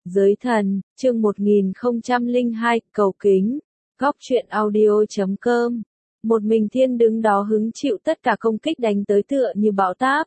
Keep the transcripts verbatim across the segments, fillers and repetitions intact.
Giới thần, chương một nghìn không trăm lẻ hai, cầu kính, góc truyện audio chấm com. Một mình Thiên đứng đó hứng chịu tất cả công kích đánh tới tựa như bão táp.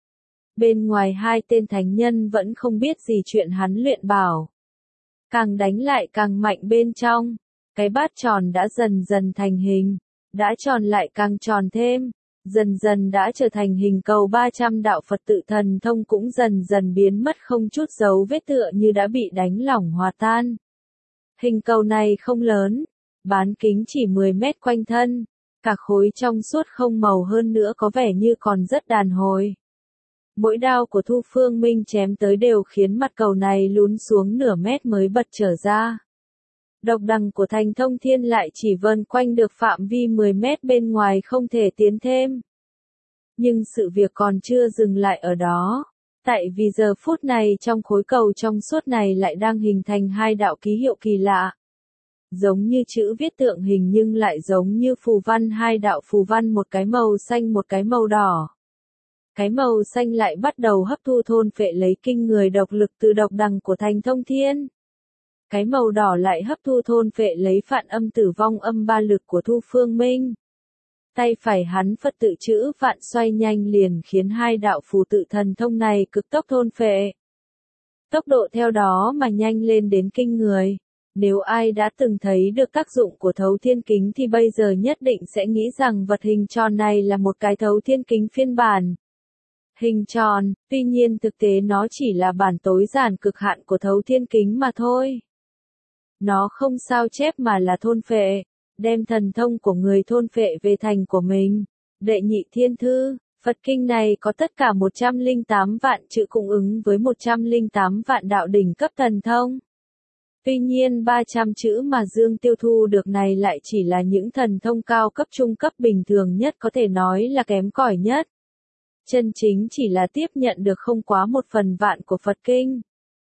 Bên ngoài hai tên thánh nhân vẫn không biết gì chuyện hắn luyện bảo. Càng đánh lại càng mạnh bên trong, cái bát tròn đã dần dần thành hình, đã tròn lại càng tròn thêm, dần dần đã trở thành hình cầu ba trăm đạo Phật tự thần thông cũng dần dần biến mất không chút dấu vết tựa như đã bị đánh lỏng hòa tan. Hình cầu này không lớn, bán kính chỉ mười mét quanh thân, cả khối trong suốt không màu hơn nữa có vẻ như còn rất đàn hồi. Mỗi đao của Thu Phương Minh chém tới đều khiến mặt cầu này lún xuống nửa mét mới bật trở ra. Độc đằng của Thành Thông Thiên lại chỉ vần quanh được phạm vi mười mét bên ngoài không thể tiến thêm. Nhưng sự việc còn chưa dừng lại ở đó, tại vì giờ phút này trong khối cầu trong suốt này lại đang hình thành hai đạo ký hiệu kỳ lạ. Giống như chữ viết tượng hình nhưng lại giống như phù văn, hai đạo phù văn, một cái màu xanh một cái màu đỏ. Cái màu xanh lại bắt đầu hấp thu thôn phệ lấy kinh người độc lực từ độc đằng của Thành Thông Thiên. Cái màu đỏ lại hấp thu thôn phệ lấy phản âm tử vong âm ba lực của Thu Phương Minh. Tay phải hắn Phật tự chữ vạn xoay nhanh liền khiến hai đạo phù tự thần thông này cực tốc thôn phệ. Tốc độ theo đó mà nhanh lên đến kinh người. Nếu ai đã từng thấy được tác dụng của thấu thiên kính thì bây giờ nhất định sẽ nghĩ rằng vật hình tròn này là một cái thấu thiên kính phiên bản. Hình tròn, tuy nhiên thực tế nó chỉ là bản tối giản cực hạn của thấu thiên kính mà thôi. Nó không sao chép mà là thôn phệ, đem thần thông của người thôn phệ về thành của mình. Đệ nhị thiên thư, Phật kinh này có tất cả một trăm lẻ tám vạn chữ cung ứng với một trăm lẻ tám vạn đạo đỉnh cấp thần thông. Tuy nhiên ba trăm chữ mà Dương Tiêu thu được này lại chỉ là những thần thông cao cấp trung cấp bình thường nhất, có thể nói là kém cỏi nhất. Chân chính chỉ là tiếp nhận được không quá một phần vạn của Phật kinh.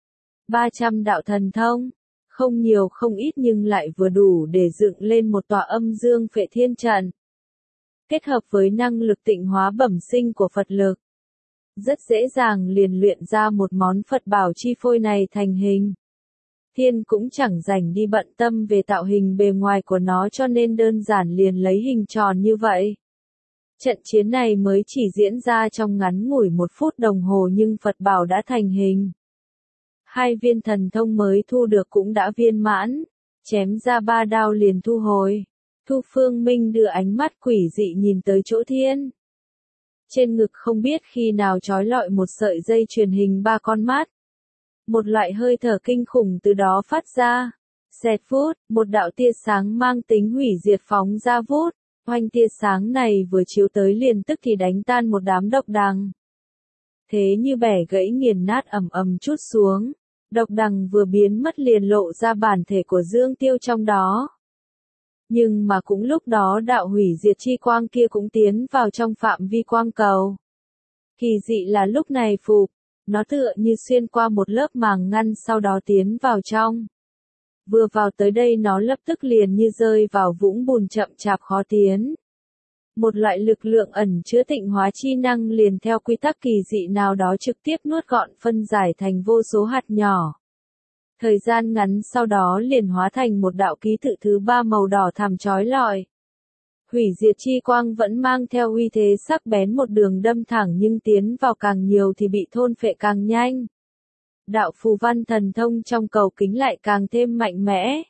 ba trăm đạo thần thông, không nhiều không ít nhưng lại vừa đủ để dựng lên một tòa âm dương phệ thiên trận. Kết hợp với năng lực tịnh hóa bẩm sinh của Phật lực, rất dễ dàng liền luyện ra một món Phật bảo chi phôi này thành hình. Thiên cũng chẳng rảnh đi bận tâm về tạo hình bề ngoài của nó cho nên đơn giản liền lấy hình tròn như vậy. Trận chiến này mới chỉ diễn ra trong ngắn ngủi một phút đồng hồ nhưng Phật bảo đã thành hình. Hai viên thần thông mới thu được cũng đã viên mãn, chém ra ba đao liền thu hồi. Thu Phương Minh đưa ánh mắt quỷ dị nhìn tới chỗ Thiên. Trên ngực không biết khi nào trói lọi một sợi dây truyền hình ba con mắt. Một loại hơi thở kinh khủng từ đó phát ra. Xẹt phút, một đạo tia sáng mang tính hủy diệt phóng ra vút. Oanh, tia sáng này vừa chiếu tới liền tức thì đánh tan một đám độc đằng. Thế như bẻ gãy nghiền nát ầm ầm chút xuống. Độc đằng vừa biến mất liền lộ ra bản thể của Dương Tiêu trong đó. Nhưng mà cũng lúc đó đạo hủy diệt chi quang kia cũng tiến vào trong phạm vi quang cầu. Kỳ dị là lúc này phục, nó tựa như xuyên qua một lớp màng ngăn sau đó tiến vào trong. Vừa vào tới đây nó lập tức liền như rơi vào vũng bùn chậm chạp khó tiến. Một loại lực lượng ẩn chứa tịnh hóa chi năng liền theo quy tắc kỳ dị nào đó trực tiếp nuốt gọn phân giải thành vô số hạt nhỏ. Thời gian ngắn sau đó liền hóa thành một đạo ký tự thứ ba màu đỏ thẳm chói lọi. Hủy diệt chi quang vẫn mang theo uy thế sắc bén một đường đâm thẳng nhưng tiến vào càng nhiều thì bị thôn phệ càng nhanh. Đạo phù văn thần thông trong cầu kính lại càng thêm mạnh mẽ.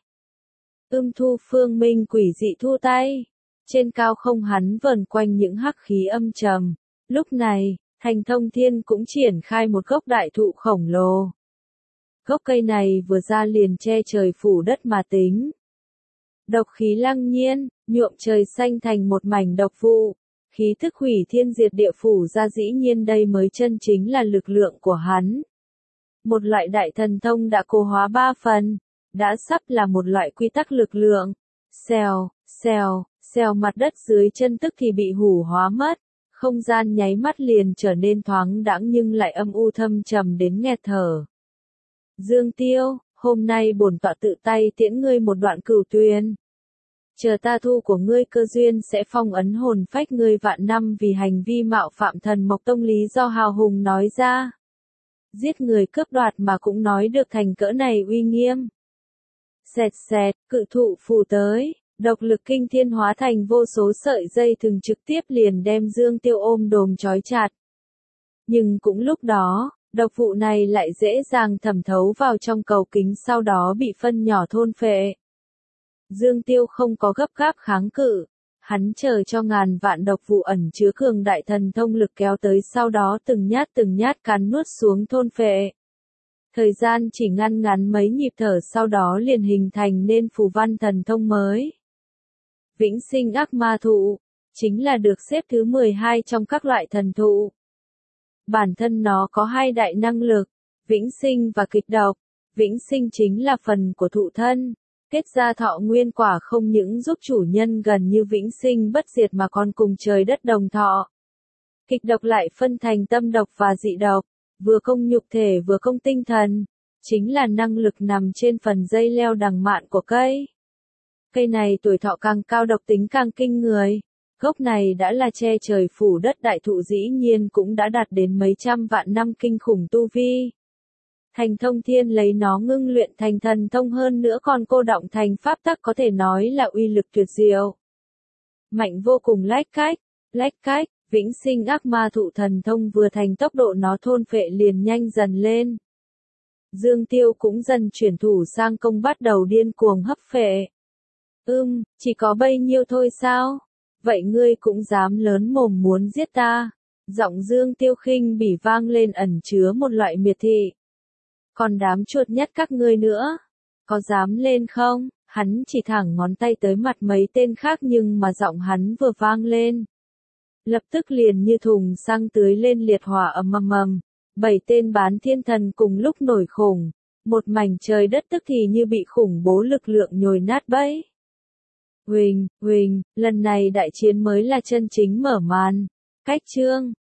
Ưm Thu Phương Minh quỷ dị thu tay. Trên cao không hắn vờn quanh những hắc khí âm trầm. Lúc này, Thành Thông Thiên cũng triển khai một gốc đại thụ khổng lồ. Gốc cây này vừa ra liền che trời phủ đất mà tính. Độc khí lăng nhiên, nhuộm trời xanh thành một mảnh độc vụ. Khí thức hủy thiên diệt địa phủ ra, dĩ nhiên đây mới chân chính là lực lượng của hắn. Một loại đại thần thông đã cố hóa ba phần, đã sắp là một loại quy tắc lực lượng. Xèo, xèo, xèo, mặt đất dưới chân tức thì bị hủ hóa mất, không gian nháy mắt liền trở nên thoáng đãng nhưng lại âm u thâm trầm đến nghẹt thở. Dương Tiêu, hôm nay bổn tọa tự tay tiễn ngươi một đoạn cửu tuyền. Chờ ta thu của ngươi cơ duyên sẽ phong ấn hồn phách ngươi vạn năm vì hành vi mạo phạm thần Mộc Tông lý do hào hùng nói ra. Giết người cướp đoạt mà cũng nói được thành cỡ này uy nghiêm. Xẹt xẹt, cự thụ phù tới, độc lực kinh thiên hóa thành vô số sợi dây thừng trực tiếp liền đem Dương Tiêu ôm đồm trói chặt. Nhưng cũng lúc đó, độc vụ này lại dễ dàng thẩm thấu vào trong cầu kính sau đó bị phân nhỏ thôn phệ. Dương Tiêu không có gấp gáp kháng cự, hắn chờ cho ngàn vạn độc vụ ẩn chứa cường đại thần thông lực kéo tới sau đó từng nhát từng nhát cắn nuốt xuống thôn phệ. Thời gian chỉ ngăn ngắn mấy nhịp thở sau đó liền hình thành nên phù văn thần thông mới. Vĩnh sinh ác ma thụ, chính là được xếp thứ mười hai trong các loại thần thụ. Bản thân nó có hai đại năng lực, vĩnh sinh và kịch độc. Vĩnh sinh chính là phần của thụ thân, kết ra thọ nguyên quả không những giúp chủ nhân gần như vĩnh sinh bất diệt mà còn cùng trời đất đồng thọ. Kịch độc lại phân thành tâm độc và dị độc, vừa công nhục thể vừa công tinh thần, chính là năng lực nằm trên phần dây leo đằng mạn của cây. Cây này tuổi thọ càng cao độc tính càng kinh người. Gốc này đã là che trời phủ đất đại thụ dĩ nhiên cũng đã đạt đến mấy trăm vạn năm kinh khủng tu vi. Thành thông thiên lấy nó ngưng luyện thành thần thông hơn nữa còn cô đọng thành pháp tắc có thể nói là uy lực tuyệt diệu. Mạnh vô cùng lách cách, lách cách, vĩnh sinh ác ma thụ thần thông vừa thành tốc độ nó thôn phệ liền nhanh dần lên. Dương Tiêu cũng dần chuyển thủ sang công bắt đầu điên cuồng hấp phệ. Ưm, chỉ có bấy nhiêu thôi sao? Vậy ngươi cũng dám lớn mồm muốn giết ta? Giọng Dương Tiêu khinh bỉ vang lên ẩn chứa một loại miệt thị. Còn đám chuột nhắt các ngươi nữa, có dám lên không? Hắn chỉ thẳng ngón tay tới mặt mấy tên khác nhưng mà giọng hắn vừa vang lên. Lập tức liền như thùng xăng tưới lên liệt hỏa ầm ầm ầm, bảy tên bán thiên thần cùng lúc nổi khủng, một mảnh trời đất tức thì như bị khủng bố lực lượng nhồi nát bấy. Huỳnh, huỳnh, lần này đại chiến mới là chân chính mở màn. Cách chương